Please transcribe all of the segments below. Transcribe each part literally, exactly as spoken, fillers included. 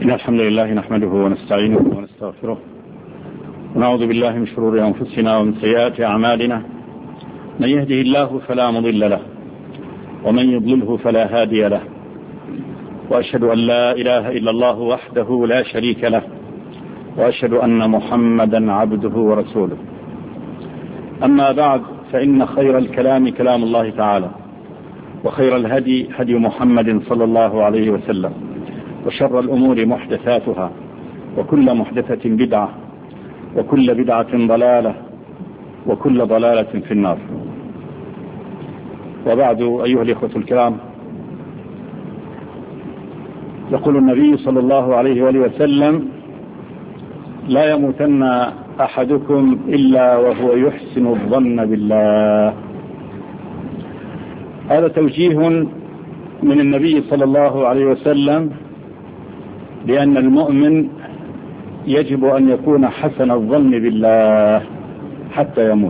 إن الحمد لله نحمده ونستعينه ونستغفره ونعوذ بالله من شرور أنفسنا ومن سيئات أعمالنا. من يهده الله فلا مضل له ومن يضلله فلا هادي له، وأشهد أن لا إله إلا الله وحده لا شريك له، وأشهد أن محمدا عبده ورسوله. أما بعد، فإن خير الكلام كلام الله تعالى، وخير الهدي هدي محمد صلى الله عليه وسلم، وشر الأمور محدثاتها، وكل محدثة بدعة، وكل بدعة ضلالة، وكل ضلالة في النار. وبعد، أيها الإخوة الكرام، يقول النبي صلى الله عليه وآله وسلم: لا يموتن أحدكم إلا وهو يحسن الظن بالله. هذا توجيه من النبي صلى الله عليه وسلم بأن المؤمن يجب أن يكون حسن الظن بالله حتى يموت.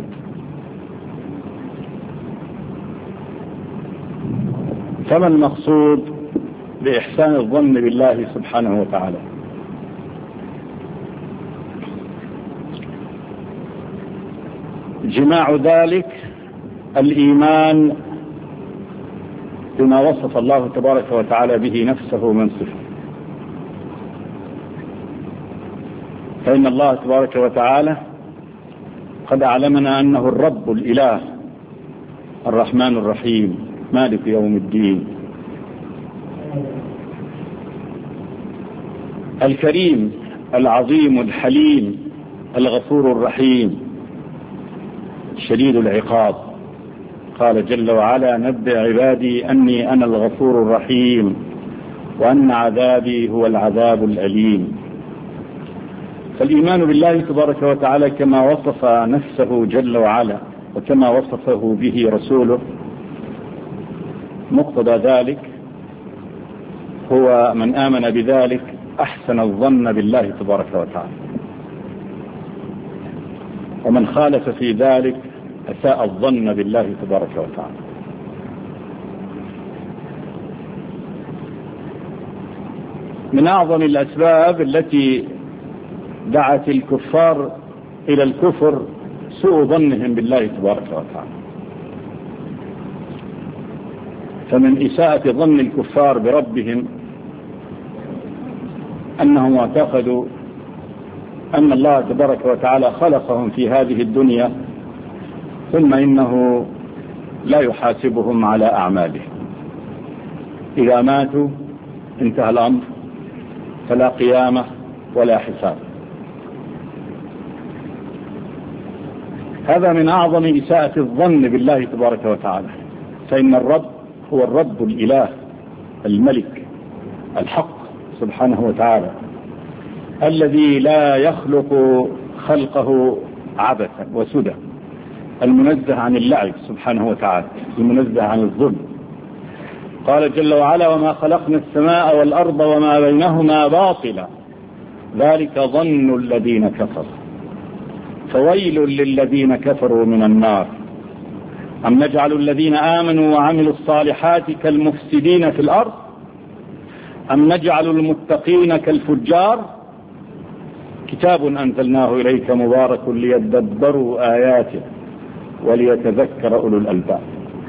فما المقصود بإحسان الظن بالله سبحانه وتعالى؟ جماع ذلك الإيمان بما وصف الله تبارك وتعالى به نفسه من صفة. فإن الله تبارك وتعالى قد أعلمنا أنه الرب الإله الرحمن الرحيم مالك يوم الدين، الكريم العظيم الحليم الغفور الرحيم شديد العقاب. قال جل وعلا: نبئ عبادي أني أنا الغفور الرحيم وأن عذابي هو العذاب الأليم. فالإيمان بالله تبارك وتعالى كما وصف نفسه جل وعلا وكما وصفه به رسوله، مقتضى ذلك هو من آمن بذلك أحسن الظن بالله تبارك وتعالى، ومن خالف في ذلك أساء الظن بالله تبارك وتعالى. من أعظم الأسباب التي دعت الكفار إلى الكفر سوء ظنهم بالله تبارك وتعالى. فمن إساءة ظن الكفار بربهم أنهم اعتقدوا أن الله تبارك وتعالى خلقهم في هذه الدنيا ثم إنه لا يحاسبهم على أعمالهم. إذا ماتوا انتهى الأمر، فلا قيامة ولا حساب. هذا من أعظم إساءة الظن بالله تبارك وتعالى. فإن الرب هو الرب الإله الملك الحق سبحانه وتعالى، الذي لا يخلق خلقه عبثا وسدى، المنزه عن اللعب سبحانه وتعالى، المنزه عن الظلم. قال جل وعلا: وما خلقنا السماء والأرض وما بينهما باطلا ذلك ظن الذين كفروا فويل للذين كفروا من النار. أم نجعل الذين آمنوا وعملوا الصالحات كالمفسدين في الأرض أم نجعل المتقين كالفجار. كتاب أنزلناه إليك مبارك ليدبروا آياته وليتذكر أولو الألباب.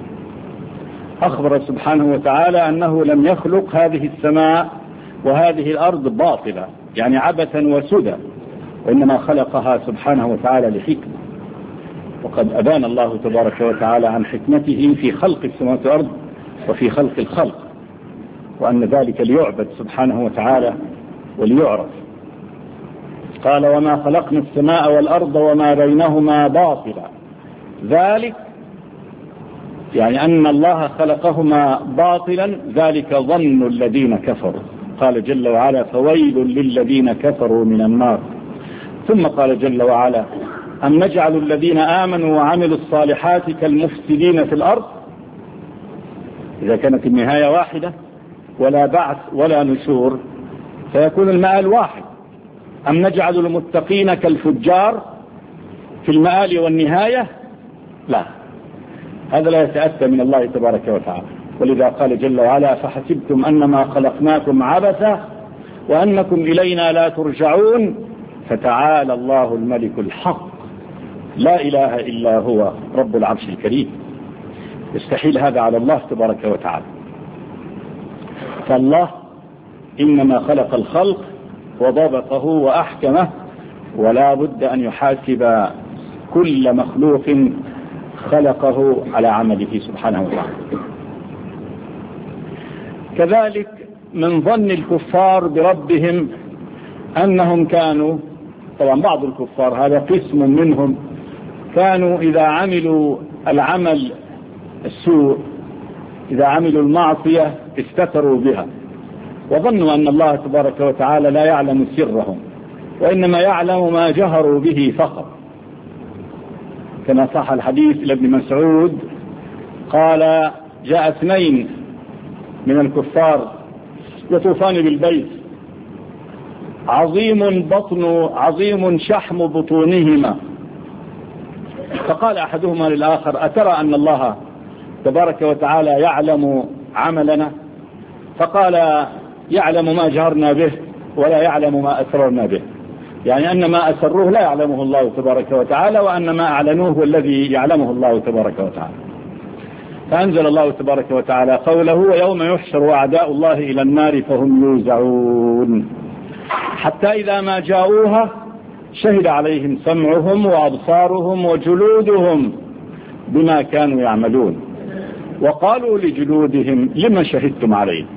أخبر سبحانه وتعالى أنه لم يخلق هذه السماء وهذه الأرض باطلا، يعني عبثا وسدى، وإنما خلقها سبحانه وتعالى لحكمة. وقد أبان الله تبارك وتعالى عن حكمته في خلق السماوات والأرض وفي خلق الخلق، وأن ذلك ليعبد سبحانه وتعالى وليعرف. قال: وما خلقنا السماء والأرض وما بينهما باطلا ذلك، يعني أن الله خلقهما باطلا، ذلك ظن الذين كفروا. قال جل وعلا: فويل للذين كفروا من النار. ثم قال جل وعلا: أم نجعل الذين آمنوا وعملوا الصالحات كالمفسدين في الأرض. إذا كانت النهاية واحدة ولا بعث ولا نشور فيكون المآل واحد. أم نجعل المتقين كالفجار في المآل والنهاية؟ لا، هذا لا يتأتى من الله تبارك وتعالى. ولذا قال جل وعلا: فحسبتم أنما خلقناكم عبثا وأنكم إلينا لا ترجعون، فتعالى الله الملك الحق لا إله إلا هو رب العرش الكريم. يستحيل هذا على الله تبارك وتعالى. فالله إنما خلق الخلق وضبطه وأحكمه، ولا بد أن يحاسب كل مخلوق خلقه على عمله سبحانه وتعالى. كذلك من ظن الكفار بربهم أنهم كانوا، طبعا بعض الكفار هذا قسم منهم، كانوا إذا عملوا العمل السوء، إذا عملوا المعصية استتروا بها، وظنوا أن الله تبارك وتعالى لا يعلم سرهم، وإنما يعلم ما جهروا به فقط. كما صح الحديث لابن مسعود قال: جاء اثنين من الكفار يطوفان بالبيت، عظيم بطن عظيم شحم بطونهما، فقال أحدهما للآخر: أترى أن الله تبارك وتعالى يعلم عملنا؟ فقال: يعلم ما جهرنا به ولا يعلم ما أسررنا به، يعني أن ما أسروه لا يعلمه الله تبارك وتعالى، وأن ما أعلنوه هو الذي يعلمه الله تبارك وتعالى. فأنزل الله تبارك وتعالى قوله: ويوم يحشر أعداء الله إلى النار فهم يوزعون، حتى إذا ما جاءوها شهد عليهم سمعهم وأبصارهم وجلودهم بما كانوا يعملون، وقالوا لجلودهم: لما شهدتم علينا؟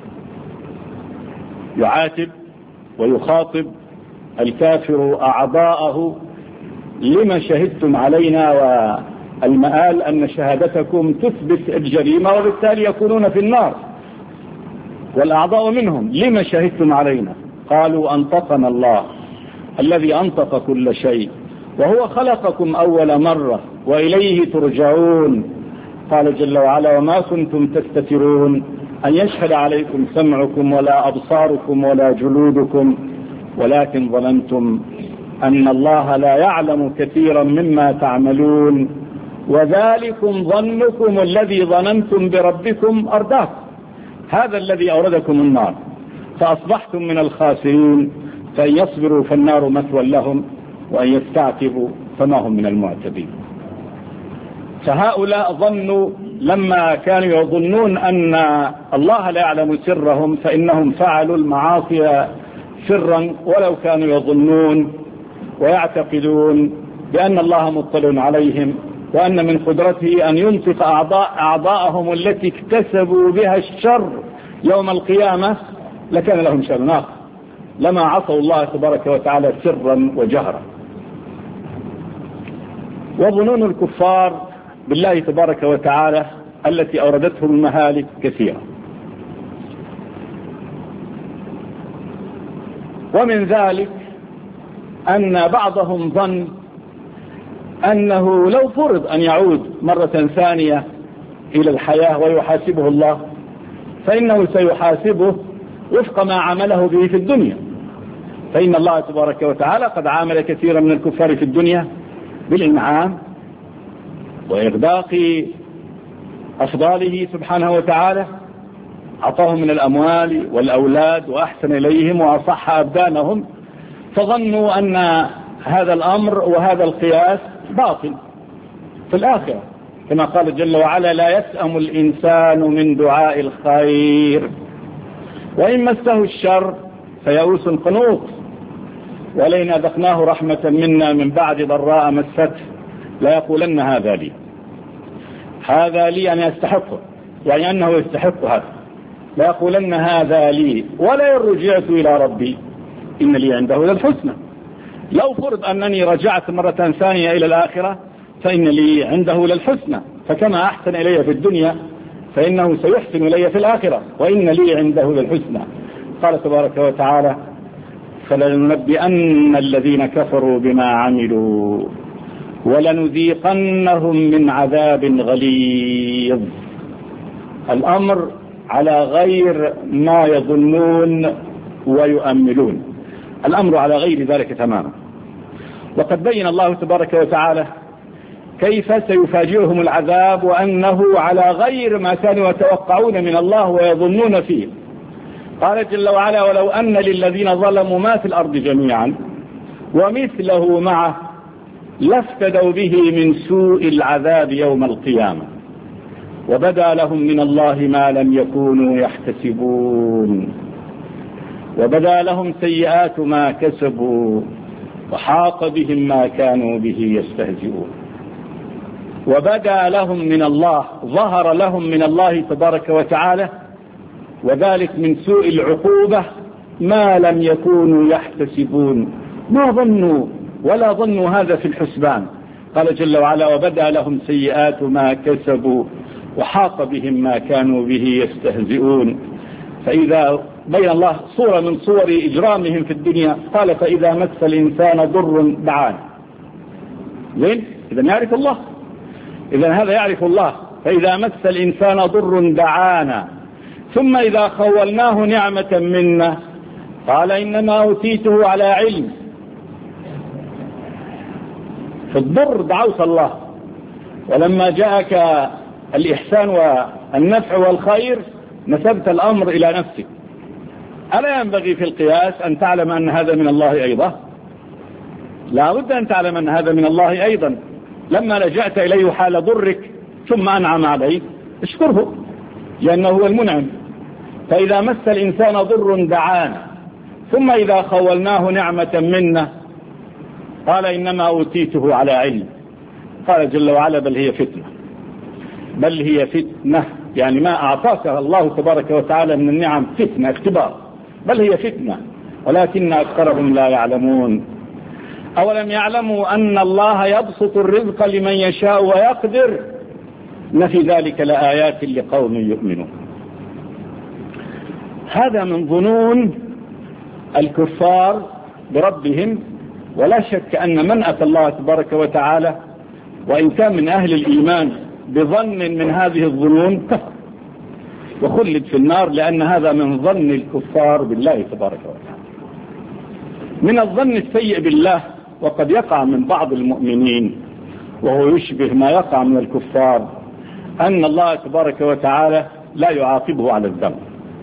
يعاتب ويخاطب الكافر أعضاءه: لما شهدتم علينا؟ والمآل أن شهادتكم تثبت الجريمة، وبالتالي يكونون في النار، والأعضاء منهم: لما شهدتم علينا؟ قالوا: أنطقنا الله الذي أنطق كل شيء، وهو خلقكم أول مرة وإليه ترجعون. قال جل وعلا: وما كنتم تستترون أن يشهد عليكم سمعكم ولا أبصاركم ولا جلودكم، ولكن ظننتم أن الله لا يعلم كثيرا مما تعملون، وذلكم ظنكم الذي ظننتم بربكم أرداكم. هذا الذي أوردكم النار، فأصبحتم من الخاسرين، فإن يصبروا فالنار مثوى لهم، وأن يستعتبوا فما هم من المعتبين. فهؤلاء ظنوا لما كانوا يظنون أن الله لا يعلم سرهم، فإنهم فعلوا المعاصي سرا، ولو كانوا يظنون ويعتقدون بأن الله مطلع عليهم، وأن من قدرته أن ينطق أعضاء أعضاءهم التي اكتسبوا بها الشر يوم القيامة، لكان لهم شأن آخر، لما عصوا الله تبارك وتعالى سرا وجهرا. وظنون الكفار بالله تبارك وتعالى التي أوردتهم المهالك كثيرة، ومن ذلك أن بعضهم ظن أنه لو فرض أن يعود مرة ثانية إلى الحياة ويحاسبه الله، فإنه سيحاسبه وفق ما عمله به في الدنيا، فإن الله تبارك وتعالى قد عامل كثيرا من الكفار في الدنيا بالإنعام وإغداق أفضاله سبحانه وتعالى، أعطاهم من الأموال والأولاد وأحسن إليهم وأصح أبدانهم، فظنوا أن هذا الأمر وهذا القياس باطل في الآخرة، كما قال جل وعلا: لا يسأم الإنسان من دعاء الخير وإن مسه الشر فيئوس قنوط، ولئن أذقناه رحمة منا من بعد ضراء مسته لا يقولن هذا لي هذا لي أن يستحقه، يعني أنه يستحق هذا، لا يقولن هذا لي ولا رجعت إلى ربي إن لي عنده للحسنى. لو فرض أنني رجعت مرة ثانية إلى الآخرة فإن لي عنده للحسنى، فكما أحسن إلي في الدنيا فإنه سيحسن إلي في الآخرة، وإن لي عنده للحسنى. قال تبارك وتعالى: فلننبئن الذين كفروا بما عملوا ولنذيقنهم من عذاب غليظ. الأمر على غير ما يظنون ويؤملون، الأمر على غير ذلك تماما. وقد بين الله تبارك وتعالى كيف سيفاجئهم العذاب، وأنه على غير ما كانوا يتوقعون من الله ويظنون فيه. قال جل وعلا ولو أن للذين ظلموا ما في الأرض جميعا ومثله معه لافتدوا به من سوء العذاب يوم القيامة وبدا لهم من الله ما لم يكونوا يحتسبون وبدا لهم سيئات ما كسبوا وحاق بهم ما كانوا به يستهزئون. وبدا لهم من الله، ظهر لهم من الله تبارك وتعالى، وذلك من سوء العقوبة ما لم يكونوا يحتسبون، ما ظنوا ولا ظنوا هذا في الحسبان. قال جل وعلا وبدا لهم سيئات ما كسبوا وحاق بهم ما كانوا به يستهزئون. فإذا بين الله صورة من صور إجرامهم في الدنيا قال فإذا مس الإنسان ضر دعانا. زين، إذا يعرف الله، إذا هذا يعرف الله. فإذا مس الإنسان ضر دعانا ثم إذا خولناه نعمة منا قال إنما أوتيته على علم. في الضر دعوت الله، ولما جاءك الإحسان والنفع والخير نسبت الأمر إلى نفسك. ألا ينبغي في القياس أن تعلم أن هذا من الله أيضا؟ لا بد أن تعلم أن هذا من الله أيضا. لما لجأت إليه حال ضرك ثم أنعم عليك اشكره لأنه هو المنعم. فإذا مس الإنسان ضر دعانا ثم إذا خولناه نعمة منا قال إنما أوتيته على علم. قال جل وعلا بل هي فتنة، بل هي فتنة، يعني ما أعطاك الله تبارك وتعالى من النعم فتنة، اختبار، بل هي فتنة ولكن أكثرهم لا يعلمون. أولم يعلموا أن الله يبسط الرزق لمن يشاء ويقدر إن في ذلك لآيات لقوم يؤمنون. هذا من ظنون الكفار بربهم، ولا شك أن من أتى الله تبارك وتعالى وإن كان من أهل الإيمان بظن من هذه الظنون كفر وخلد في النار، لأن هذا من ظن الكفار بالله تبارك وتعالى. من الظن السيء بالله، وقد يقع من بعض المؤمنين وهو يشبه ما يقع من الكفار، أن الله تبارك وتعالى لا يعاقبه على الذنب،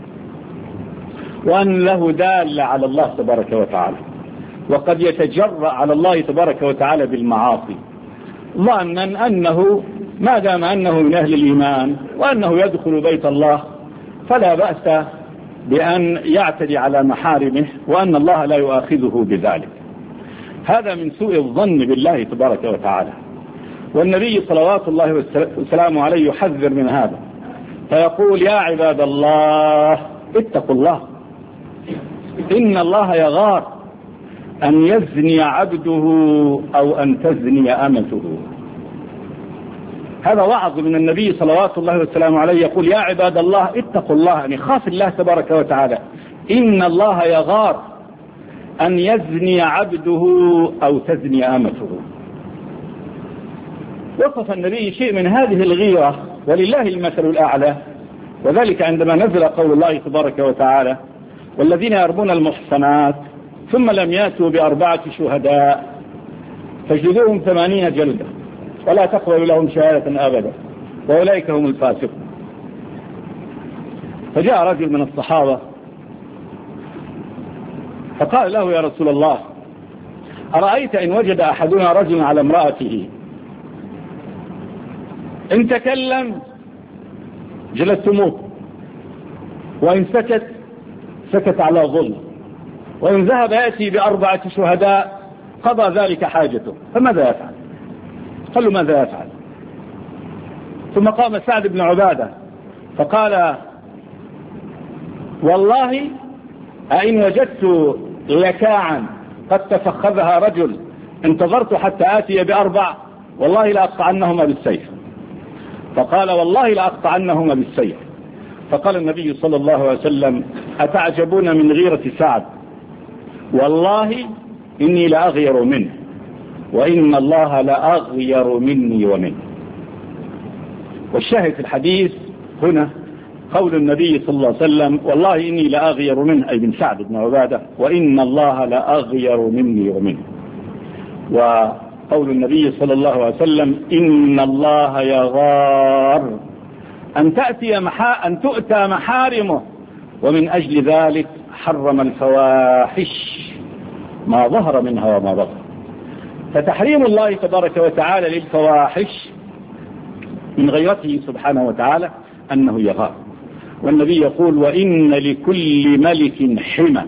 وأن له دالة على الله تبارك وتعالى، وقد يتجرأ على الله تبارك وتعالى بالمعاصي ظنا أنه ما دام أنه من أهل الإيمان وأنه يدخل بيت الله فلا بأس بأن يعتدي على محارمه، وأن الله لا يؤاخذه بذلك. هذا من سوء الظن بالله تبارك وتعالى، والنبي صلوات الله وسلامه عليه يحذر من هذا فيقول يا عباد الله اتقوا الله إن الله يغار أن يزني عبده أو أن تزني أمته. هذا وعظ من النبي صلوات الله وسلامه عليه، يقول يا عباد الله اتقوا الله، يعني خاف الله تبارك وتعالى، إن الله يغار أن يزني عبده أو تزني أمته. وصف النبي شيء من هذه الغيرة ولله المثل الأعلى، وذلك عندما نزل قول الله تبارك وتعالى والذين يرمون المحصنات ثم لم يأتوا بأربعة شهداء فاجلدوهم ثمانين جلدة ولا تقبلوا لهم شهادة أبدا وأولئك هم الفاسقون. فجاء رجل من الصحابة فقال له يا رسول الله أرأيت إن وجد أحدنا رجلا على امرأته إن تكلم جلدتموه وإن سكت سكت على ظلم وإن ذهب يأتي بأربعة شهداء قضى ذلك حاجته، فماذا يفعل؟ قال له ماذا يفعل؟ ثم قام سعد بن عبادة فقال والله أئن وجدت لكاعا قد تفخذها رجل انتظرت حتى آتي بأربع والله لأقطعنهما بالسيف. فقال والله لأقطعنهما بالسيف. فقال النبي صلى الله عليه وسلم أتعجبون من غيرة سعد؟ والله إني لأغير منه وإن الله لأغير مني ومنه. والشاهد في الحديث هنا قول النبي صلى الله عليه وسلم والله إني لأغير منه، أي من سعد بن عبادة، وإن الله لأغير مني ومنه. وقول النبي صلى الله عليه وسلم إن الله يغار أن تأتي محا أن تؤتى محارمه ومن أجل ذلك حرم الفواحش ما ظهر منها وما بطن. فتحريم الله تبارك وتعالى للفواحش من غيرته سبحانه وتعالى أنه يغار. والنبي يقول: وإن لكل ملك حمى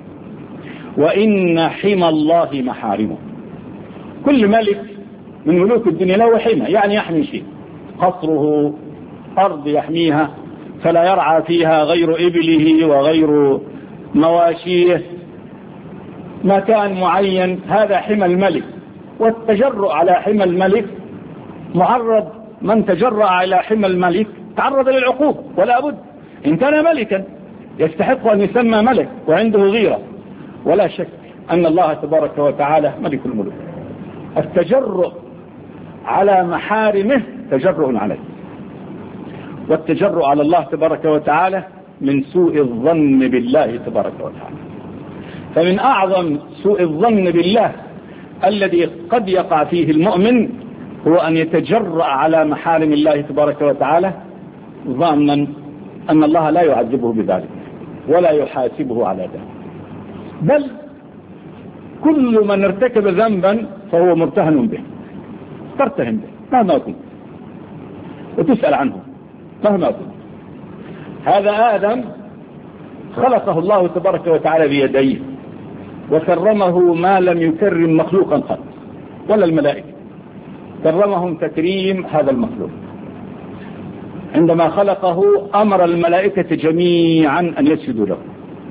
وإن حمى الله محارمه. كل ملك من ملوك الدنيا له حمى، يعني يحمي شيء، قصره، أرض يحميها فلا يرعى فيها غير إبله وغير مواشيه، مكان معين، هذا حمى الملك. والتجرؤ على حمى الملك معرض، من تجرأ على حمى الملك تعرض للعقوبة ولا بد. إن كان ملكا يستحق أن يسمى ملك وعنده غيرة، ولا شك أن الله تبارك وتعالى ملك الملوك. التجرؤ على محارمه تجرؤ عليه، والتجرؤ على الله تبارك وتعالى من سوء الظن بالله تبارك وتعالى. فمن أعظم سوء الظن بالله الذي قد يقع فيه المؤمن هو أن يتجرأ على محارم الله تبارك وتعالى ظانا أن الله لا يعذبه بذلك ولا يحاسبه على ذلك. بل كل من ارتكب ذنبا فهو مرتهن به، ترتهن به مهما كنت وتسأل عنه مهما كنت. هذا آدم خلقه الله تبارك وتعالى بيديه وكرمه ما لم يكرم مخلوقا قط ولا الملائكة، كرمهم تكريم هذا المخلوق. عندما خلقه أمر الملائكة جميعا أن يسجدوا له.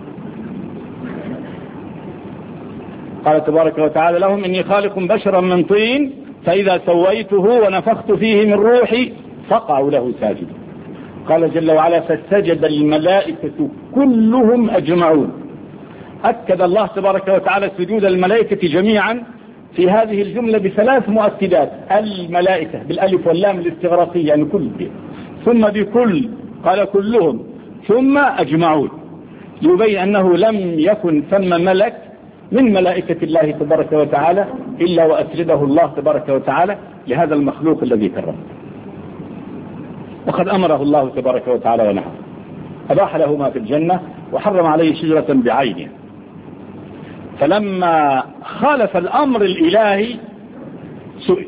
قال تبارك وتعالى لهم: إني خالق بشرا من طين فإذا سويته ونفخت فيه من روحي فقعوا له ساجدا. قال جل وعلا: فسجد الملائكة كلهم أجمعون. أكد الله تبارك وتعالى سجود الملائكة جميعا في هذه الجملة بثلاث مؤكدات: الملائكة بالألف واللام الاستغراقية يعني كل، ثم بكل قال كلهم، ثم أجمعون، يبين أنه لم يكن ثم ملك من ملائكة الله تبارك وتعالى إلا وأسجده الله تبارك وتعالى لهذا المخلوق الذي كرمه. وقد أمره الله تبارك وتعالى ونهاه، أباح له ما في الجنة وحرم عليه شجرة بعينها. فلما خالف الأمر الإلهي سئل،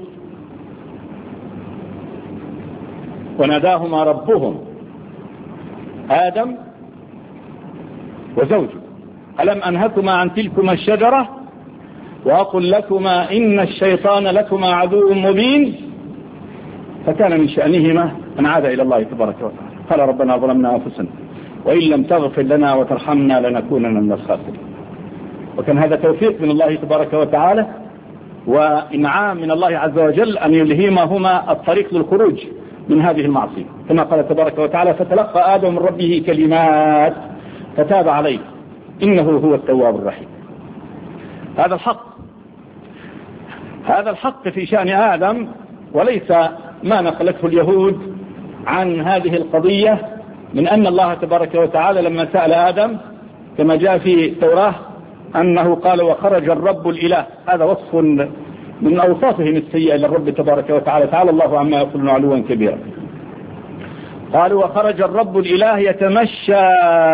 وناداهما ربهم آدم وزوجه: ألم أنهكما عن تلكما الشجرة وأقل لكما إن الشيطان لكما عدو مبين؟ فكان من شأنهما أن عاد إلى الله تبارك وتعالى. قال: ربنا ظلمنا أنفسنا وإن لم تغفر لنا وترحمنا لنكونن من الخاسرين. وكان هذا توفيق من الله تبارك وتعالى وإنعام من الله عز وجل أن يلهمهما الطريق للخروج من هذه المعصية، كما قال تبارك وتعالى: فتلقى آدم من ربه كلمات فتاب عليه إنه هو التواب الرحيم. هذا الحق، هذا الحق في شأن آدم، وليس ما نقلته اليهود عن هذه القضية من أن الله تبارك وتعالى لما سأل آدم كما جاء في التوراة أنه قال: وخرج الرب الإله. هذا وصف من أوصافهم السيئة للرب تبارك وتعالى، تعالى الله عما يقولون علوا كبيرا. قالوا: وخرج الرب الإله يتمشى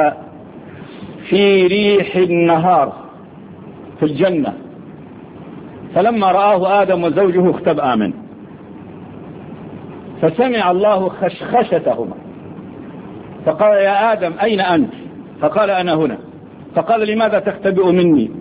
في ريح النهار في الجنة، فلما رآه آدم وزوجه اختبأ منه، فسمع الله خشخشتهما فقال: يا آدم أين أنت؟ فقال: أنا هنا. فقال: لماذا تختبئ مني؟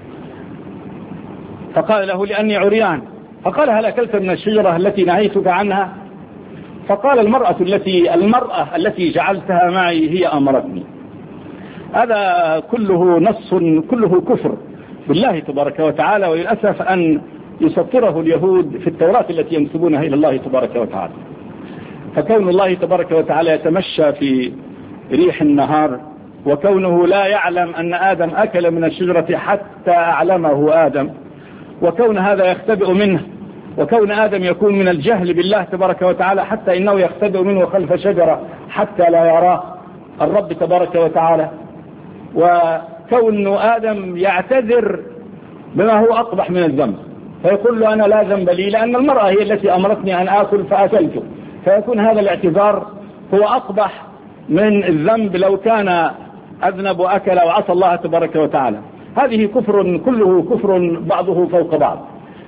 فقال له: لأني عريان. فقال: هل أكلت من الشجرة التي نهيتك عنها؟ فقال: المرأة التي المرأة التي جعلتها معي هي أمرتني. هذا كله نص، كله كفر بالله تبارك وتعالى، وللأسف أن يسطره اليهود في التوراة التي ينسبونها إلى الله تبارك وتعالى. فكون الله تبارك وتعالى يتمشى في ريح النهار، وكونه لا يعلم أن آدم أكل من الشجرة حتى أعلمه آدم، وكون هذا يختبئ منه، وكون آدم يكون من الجهل بالله تبارك وتعالى حتى إنه يختبئ منه خلف شجرة حتى لا يراه الرب تبارك وتعالى، وكون آدم يعتذر بما هو أقبح من الذنب، فيقول له: أنا لا ذنب لي لأن المرأة هي التي أمرتني أن آكل فأكلت. فيكون هذا الاعتذار هو أقبح من الذنب لو كان أذنب وأكل وعصى الله تبارك وتعالى. هذه كفر كله كفر بعضه فوق بعض.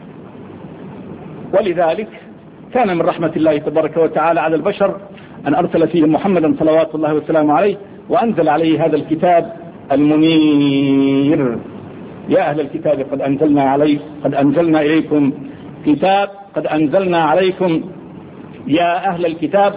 ولذلك كان من رحمة الله تبارك وتعالى على البشر أن أرسل فيهم محمدا صلوات الله وسلامه عليه، وأنزل عليه هذا الكتاب المنير. يا أهل الكتاب قد أنزلنا عليه قد أنزلنا إليكم كتاب قد أنزلنا عليكم يا أهل الكتاب.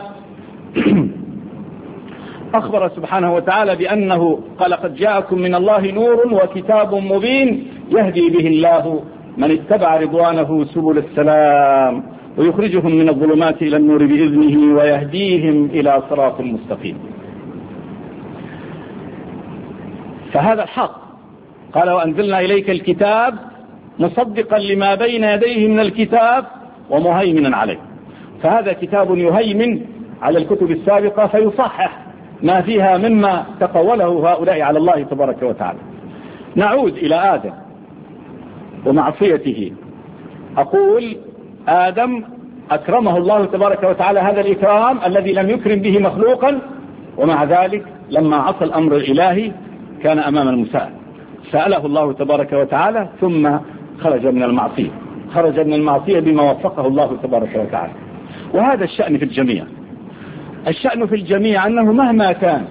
أخبر سبحانه وتعالى بأنه قال قد جاءكم من الله نور وكتاب مبين يهدي به الله من اتبع رضوانه سبل السلام ويخرجهم من الظلمات إلى النور بإذنه ويهديهم إلى صراط مستقيم. فهذا الحق. قال وأنزلنا إليك الكتاب مصدقا لما بين يديه من الكتاب ومهيمنا عليه. فهذا كتاب يهيمن على الكتب السابقة فيصحح ما فيها مما تقوله هؤلاء على الله تبارك وتعالى. نعود إلى آدم ومعصيته. أقول آدم أكرمه الله تبارك وتعالى هذا الإكرام الذي لم يكرم به مخلوقا، ومع ذلك لما عصى الأمر الإلهي كان أمام المساءلة. سأله الله تبارك وتعالى ثم خرج من المعصية خرج من المعصية بما وفقه الله تبارك وتعالى. وهذا الشأن في الجميع. الشأن في الجميع أنه مهما كان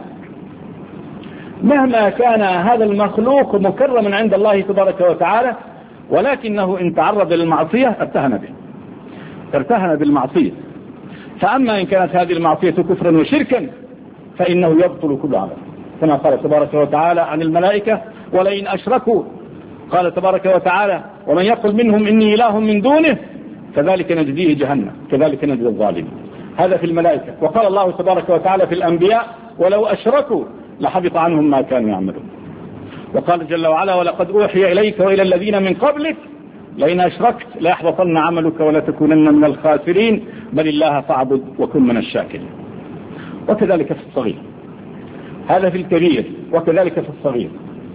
مهما كان هذا المخلوق مكرما عند الله تبارك وتعالى، ولكنه إن تعرض للمعصية ارتهن به ارتهن بالمعصية. فأما إن كانت هذه المعصية كفرا وشركا فإنه يبطل كل عمل، كما قال تبارك وتعالى عن الملائكة ولئن أشركوا، قال تبارك وتعالى ومن يقل منهم إني إله من دونه كذلك نجزيه جهنم كذلك نجزي الظالمين. هذا في الملائكة. وقال الله تبارك وتعالى في الأنبياء ولو أشركوا لحبط عنهم ما كانوا يعملون. وقال جل وعلا ولقد أوحي إليك وإلى الذين من قبلك لئن أشركت ليحبطن عملك ولتكونن من الخاسرين بل الله فاعبد وكن من الشاكرين. وكذلك في الصغير. هذا في الكبير وكذلك في الصغير.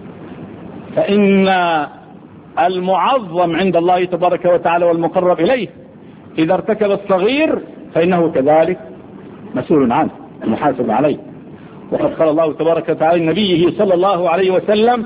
فإن المعظم عند الله تبارك وتعالى والمقرب إليه إذا ارتكب الصغير فإنه كذلك مسؤول عنه محاسب عليه. وقد قال الله تبارك وتعالى لنبيه صلى الله عليه وسلم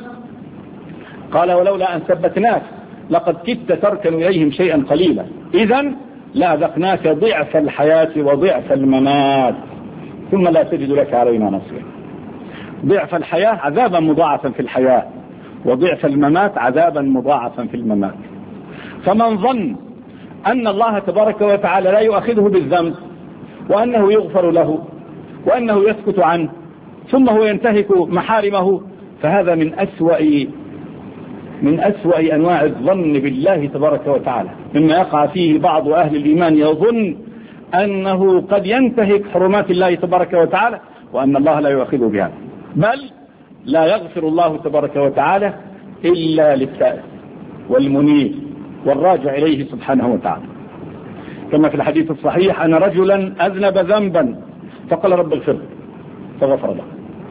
قال ولولا أن ثبتناك لقد كدت تركن إليهم شيئا قليلا إذن لأذقناك ضعف الحياة وضعف الممات ثم لا تجد لك علينا نصيرا. ضعف الحياة عذابا مضاعفا في الحياة، وضعف الممات عذابا مضاعفا في الممات. فمن ظن أن الله تبارك وتعالى لا يؤاخذه بالذنب وأنه يغفر له وأنه يسكت عنه ثم هو ينتهك محارمه فهذا من أسوأ من أسوأ أنواع الظن بالله تبارك وتعالى، مما يقع فيه بعض أهل الإيمان يظن أنه قد ينتهك حرمات الله تبارك وتعالى وأن الله لا يؤاخذه بها، بل لا يغفر الله تبارك وتعالى إلا للتائب والمنيب والراجع إليه سبحانه وتعالى. كما في الحديث الصحيح أن رجلا أذنب ذنبا فقال رب اغفر لي فغفر له،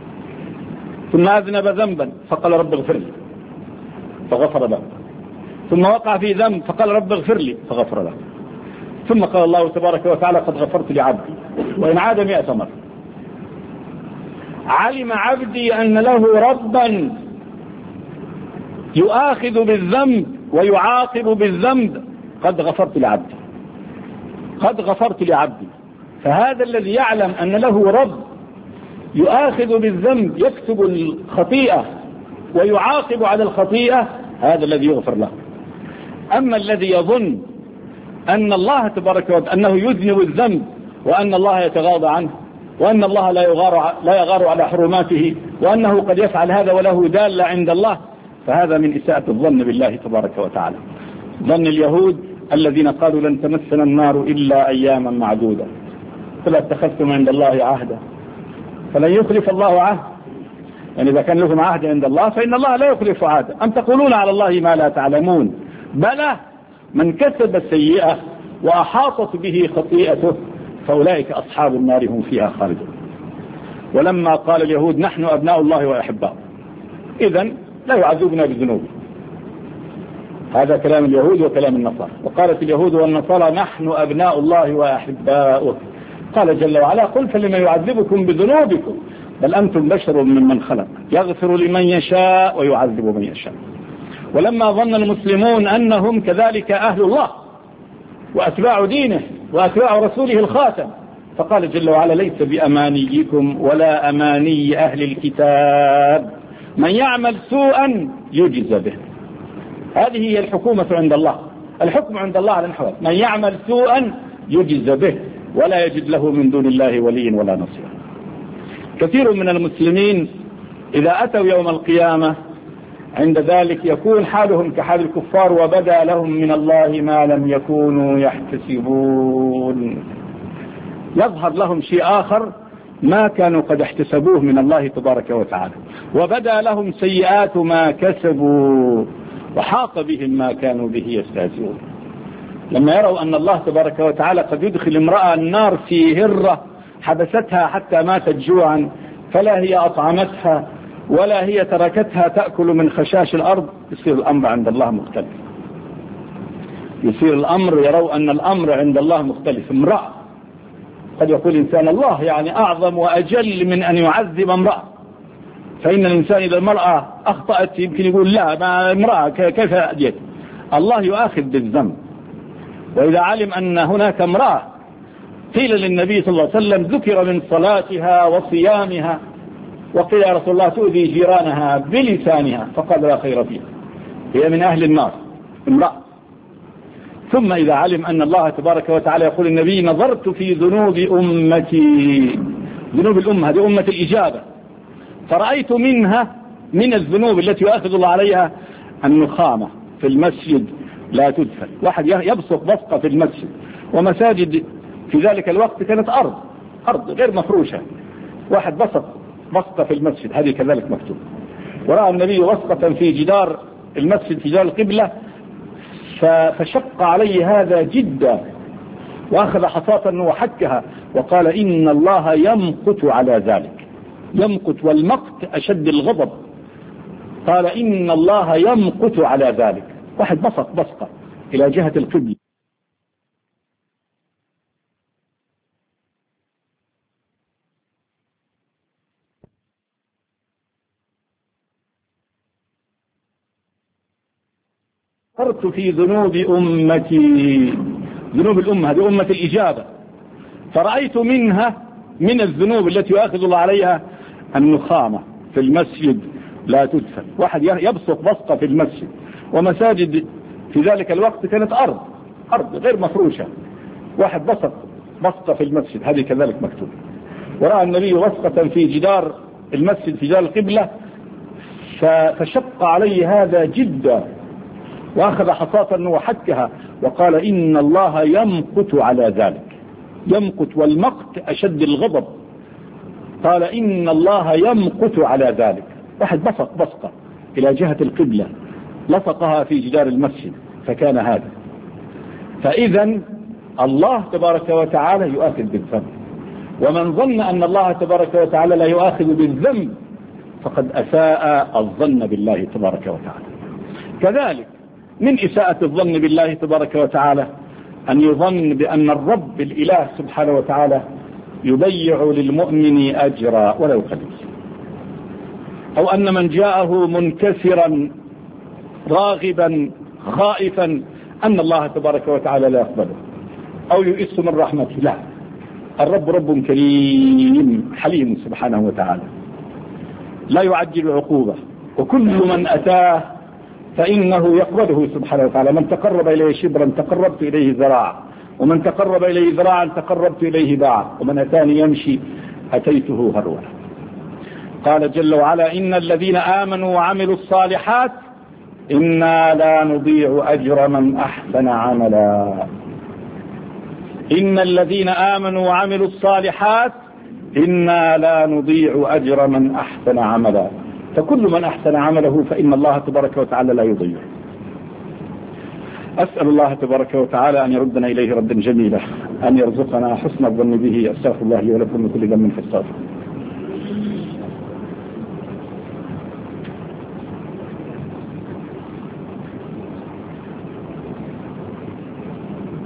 ثم أذنب ذنبا فقال رب اغفر لي فغفر له، ثم وقع في ذنب فقال رب اغفر لي فغفر له، ثم قال الله تبارك وتعالى قد غفرت لعبدي وإن عاد مئة مرة. علم عبدي أن له ربا يؤاخذ بالذنب ويعاقب بالذنب قد غفرت لعبدي قد غفرت لعبدي. فهذا الذي يعلم أن له رب يؤاخذ بالذنب يكتب الخطيئة ويعاقب على الخطيئة هذا الذي يغفر له. أما الذي يظن أن الله تبارك وتعالى أنه يذنب الذنب وأن الله يتغاضى عنه وأن الله لا يغار لا يغار على حرماته وأنه قد يفعل هذا وله دالة عند الله، فهذا من إساءة الظن بالله تبارك وتعالى. ظن اليهود الذين قالوا لن تمسنا النار إلا أياما معدودة فلا اتخذتم عند الله عهدا فلن يخلف الله عهد. يعني إذا كان لكم عهد عند الله فإن الله لا يخلف عهدا. أم تقولون على الله ما لا تعلمون بلى من كسب سيئة وأحاطت به خطيئته فأولئك أصحاب النار هم فيها خالدون. ولما قال اليهود نحن أبناء الله وأحباؤه إذن لا يعذبنا بذنوب. هذا كلام اليهود وكلام النصارى. وقالت اليهود والنصارى نحن أبناء الله وأحباؤه. قال جل وعلا قل فلما يعذبكم بذنوبكم بل أنتم بشر ممن خلق يغفر لمن يشاء ويعذب من يشاء. ولما ظن المسلمون أنهم كذلك أهل الله وأتباع دينه وأتباع رسوله الخاتم، فقال جل وعلا ليس بأمانيكم ولا أماني أهل الكتاب من يعمل سوءا يجز به. هذه هي الحكومة عند الله، الحكم عند الله على الحوال، من يعمل سوءا يجز به ولا يجد له من دون الله ولي ولا نصير. كثير من المسلمين إذا أتوا يوم القيامة عند ذلك يكون حالهم كحال الكفار وبدا لهم من الله ما لم يكونوا يحتسبون. يظهر لهم شيء آخر ما كانوا قد احتسبوه من الله تبارك وتعالى، وبدا لهم سيئات ما كسبوا وحاق بهم ما كانوا به يستهزئون. لما يروا أن الله تبارك وتعالى قد يدخل امرأة النار في هرة حبستها حتى ماتت جوعا فلا هي أطعمتها ولا هي تركتها تأكل من خشاش الأرض، يصير الأمر عند الله مختلف. يصير الأمر يروا أن الأمر عند الله مختلف. امرأة قد يقول إنسان الله يعني أعظم وأجل من أن يعذب امرأة، فإن الإنسان إذا المرأة أخطأت يمكن يقول لا ما امرأة كيف أديت. الله يؤاخذ بالذنب. وإذا علم أن هناك امرأة قيل للنبي صلى الله عليه وسلم ذكر من صلاتها وصيامها وقيل يا رسول الله تؤذي جيرانها بلسانها، فقال لا خير فيها هي من أهل النار امرأة. ثم إذا علم أن الله تبارك وتعالى يقول النبي نظرت في ذنوب أمتي، ذنوب الأمة هذه أمة الإجابة، فرأيت منها من الذنوب التي يؤاخذ الله عليها النخامة في المسجد لا تدفن. واحد يبصق بصقة في المسجد، ومساجد في ذلك الوقت كانت أرض أرض غير مفروشة، واحد بصق بصقة في المسجد هذه كذلك مكتوب. ورأى النبي بصقة في جدار المسجد في جدار القبلة فشق عليه هذا جدا، وأخذ حصاة وحكها وقال إن الله يمقت على ذلك. يمقت والمقت أشد الغضب. قال إن الله يمقت على ذلك. واحد بصق بصقة إلى جهة القبلة. نظرت في ذنوب أمتي، ذنوب الأمة هذه أمة الإجابة، فرأيت منها من الذنوب التي يؤاخذ الله عليها النخامة في المسجد لا تدفن. واحد يبصق بصقة في المسجد، ومساجد في ذلك الوقت كانت أرض أرض غير مفروشة، واحد بصق بصقة في المسجد هذه كذلك مكتوب. ورأى النبي بصقة في جدار المسجد في جدار القبلة فشق عليه هذا جدا، وأخذ حصاة وحكها وقال إن الله يمقت على ذلك. يمقت والمقت أشد الغضب. قال إن الله يمقت على ذلك. واحد بصق بصقة إلى جهة القبلة لصقها في جدار المسجد فكان هذا. فإذا الله تبارك وتعالى يؤاخذ بالذنب، ومن ظن أن الله تبارك وتعالى لا يؤاخذ بالذنب فقد أساء الظن بالله تبارك وتعالى. كذلك من إساءة الظن بالله تبارك وتعالى أن يظن بأن الرب الإله سبحانه وتعالى يضيع للمؤمن أجرا ولو قليل، أو أن من جاءه منكسرا راغبا خائفا أن الله تبارك وتعالى لا يقبله أو يئس من رحمته. لا، الرب رب كريم حليم سبحانه وتعالى لا يعجل عقوبة، وكل من أتاه فإنه يقبله سبحانه وتعالى. من تقرب إليه شبرا تقربت إليه ذراعا، ومن تقرب إليه ذراعا تقربت إليه باعا، ومن أتاني يمشي أتيته هرولا. قال جل وعلا إن الذين آمنوا وعملوا الصالحات إنا لا نضيع أجر من أحسن عملا. إن الذين آمنوا وعملوا الصالحات إنا لا نضيع أجر من أحسن عملا. فكل من أحسن عمله فإن الله تبارك وتعالى لا يضيع. أسأل الله تبارك وتعالى أن يردنا إليه ردا جميلا، أن يرزقنا حسن الظن به. أستغفر الله لي ولكم من كل ذنب فاستغفروه.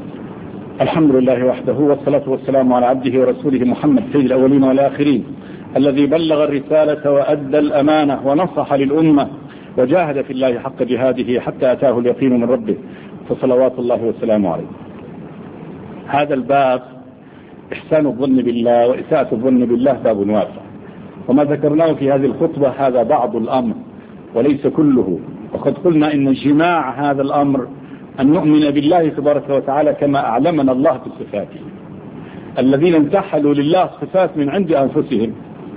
الحمد لله وحده، والصلاة والسلام على عبده ورسوله محمد سيد الأولين والآخرين الذي بلغ الرسالة وأدى الأمانة ونصح للأمة وجاهد في الله حق جهاده حتى أتاه اليقين من ربه، فصلوات الله وسلامه عليه. هذا الباب إحسان الظن بالله وإساءة الظن بالله باب واسع، وما ذكرناه في هذه الخطبة هذا بعض الأمر وليس كله. وقد قلنا إن جماع هذا الأمر أن نؤمن بالله تبارك وتعالى كما أعلمنا الله في صفاته. الذين انتحلوا لله صفات من عند أنفسهم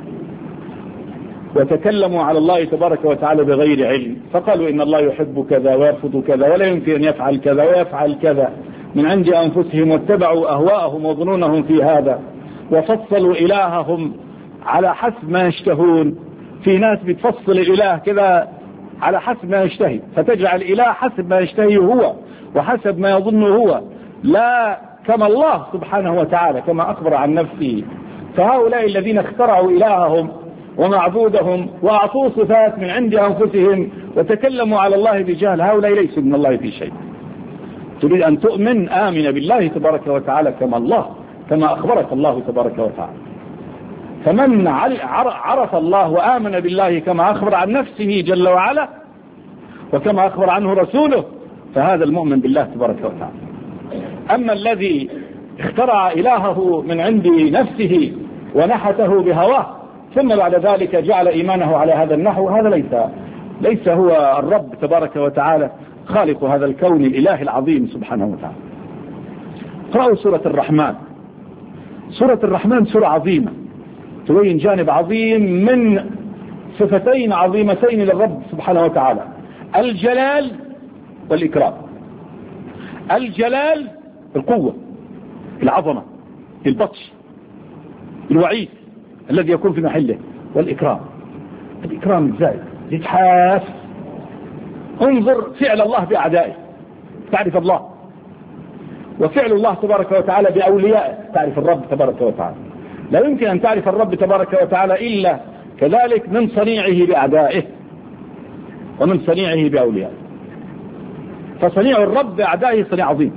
وتكلموا على الله تبارك وتعالى بغير علم، فقالوا إن الله يحب كذا ويرفض كذا ولا يمكن أن يفعل كذا ويفعل كذا من عند أنفسهم، واتبعوا أهواءهم وظنونهم في هذا، وفصلوا إلههم على حسب ما يشتهون. في ناس بتفصل الإله كذا على حسب ما يشتهي، فتجعل الإله حسب ما يشتهي هو وحسب ما يظن هو، لا كما الله سبحانه وتعالى كما أخبر عن نفسه. فهؤلاء الذين اخترعوا إلههم ومعبودهم وأعطوه صفات من عند أنفسهم وتكلموا على الله بجهل، هؤلاء ليسوا من الله في شيء. تريد أن تؤمن آمن بالله تبارك وتعالى كما الله كما أخبرك الله تبارك وتعالى. فمن عرف الله وآمن بالله كما أخبر عن نفسه جل وعلا وكما أخبر عنه رسوله فهذا المؤمن بالله تبارك وتعالى. أما الذي اخترع إلهه من عند نفسه ونحته بهواه ثم بعد ذلك جعل إيمانه على هذا النحو، هذا ليس ليس هو الرب تبارك وتعالى خالق هذا الكون الإله العظيم سبحانه وتعالى. قرأوا سورة الرحمن. سورة الرحمن سورة عظيمة تبين جانب عظيم من صفتين عظيمتين للرب سبحانه وتعالى: الجلال والإكرام. الجلال القوة، العظمة، البطش، الوعيد الذي يكون في محله، والإكرام الإكرام الزائد يتحاس. انظر فعل الله بأعدائه تعرف الله، وفعل الله تبارك وتعالى بأوليائه تعرف الرب تبارك وتعالى. لا يمكن أن تعرف الرب تبارك وتعالى إلا كذلك من صنيعه بأعدائه ومن صنيعه بأوليائه. فصنيع الرب بأعدائه صنيع عظيم.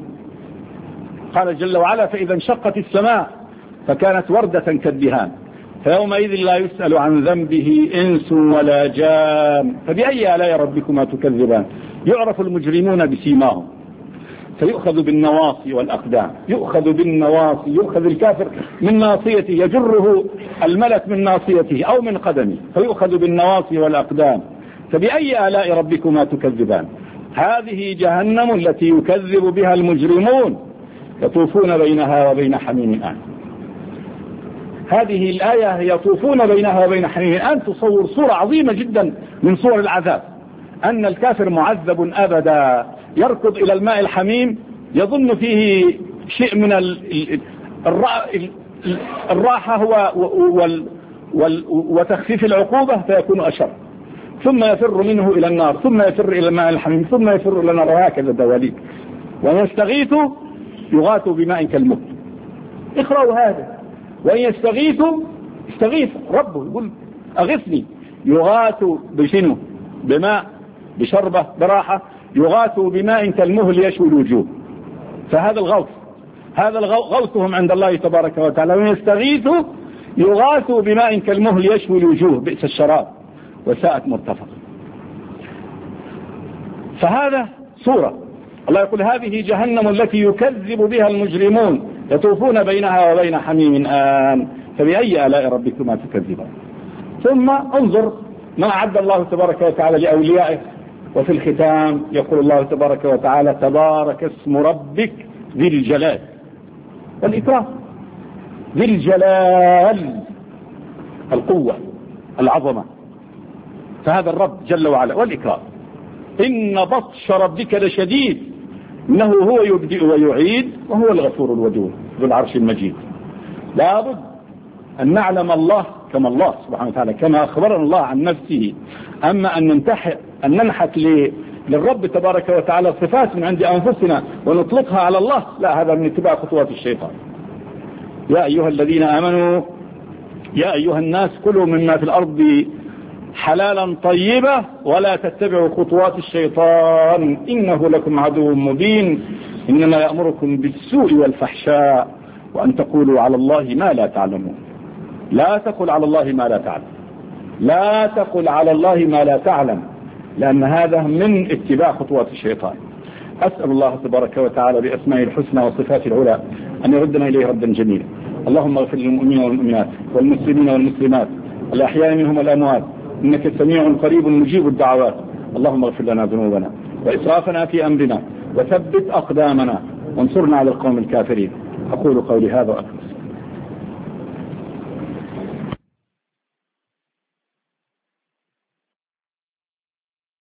قال جل وعلا: فإذا انشقت السماء فكانت وردة كالدهان فيومئذ لا يسأل عن ذنبه إنس ولا جان فبأي آلاء ربكما تكذبان. يعرف المجرمون بسيماهم فيؤخذ بالنواصي والأقدام. يؤخذ بالنواصي، يؤخذ الكافر من ناصيته، يجره الملك من ناصيته أو من قدمه، فيؤخذ بالنواصي والأقدام. فبأي آلاء ربكما تكذبان. هذه جهنم التي يكذب بها المجرمون يطوفون بينها وبين حميم آن. هذه الآية يطوفون بينها وبين حميم آن تصور صورة عظيمة جدا من صور العذاب، أن الكافر معذب أبدا يركض إلى الماء الحميم يظن فيه شيء من الراحة وتخفيف العقوبة فيكون أشر، ثم يفر منه إلى النار، ثم يفر إلى الماء الحميم، ثم يفر إلى النار، هكذا دواليك. ويستغيثوا يغاثوا بماء كالمهل. اقرأوا هذا. وإن يستغيثوا استغيث ربه يقول أغثني، يغاثوا بشنو؟ بماء، بشربة، براحة. يغاثوا بماء كالمهل يشوي الوجوه. فهذا الغوث، هذا غوثهم عند الله تبارك وتعالى. وإن يستغيثوا يغاثوا بماء كالمهل يشوي الوجوه بئس الشراب وساءت مرتفق. فهذا صورة. الله يقول: هذه جهنم التي يكذب بها المجرمون يطوفون بينها وبين حميم آن فبأي آلاء ربكما تكذبان. ثم انظر ما أعد الله تبارك وتعالى لأوليائه. وفي الختام يقول الله تبارك وتعالى: تبارك اسم ربك ذي الجلال والإكرام. ذي الجلال القوة العظمة، فهذا الرب جل وعلا، والإكرام. إن بطش ربك لشديد إنه هو يبدئ ويعيد وهو الغفور الودود ذو العرش المجيد. لابد أن نعلم الله كما الله سبحانه وتعالى كما أخبرنا الله عن نفسه. أما أن ننتحر أن ننحت للرب تبارك وتعالى صفات من عند أنفسنا ونطلقها على الله، لا، هذا من اتباع خطوات الشيطان. يا أيها الذين آمنوا يا أيها الناس كلوا مما في الأرض حلالا طيبا ولا تتبعوا خطوات الشيطان إنه لكم عدو مبين إنما يأمركم بالسوء والفحشاء وأن تقولوا على الله ما لا تعلمون. لا تقل على الله ما لا تعلم، لا تقل على الله ما لا تعلم، لأن هذا من اتباع خطوات الشيطان. أسأل الله تبارك وتعالى بأسمائه الحسنى وصفاته العلى أن يردنا إليه ردا جميلا. اللهم اغفر للمؤمنين والمؤمنات والمسلمين والمسلمات الأحياء منهم والأموات، إنك سميع قريب مجيب الدعوات. اللهم اغفر لنا ذنوبنا وإسرافنا في أمرنا وثبت أقدامنا وانصرنا على القوم الكافرين. أقول قولي هذا وأكمل.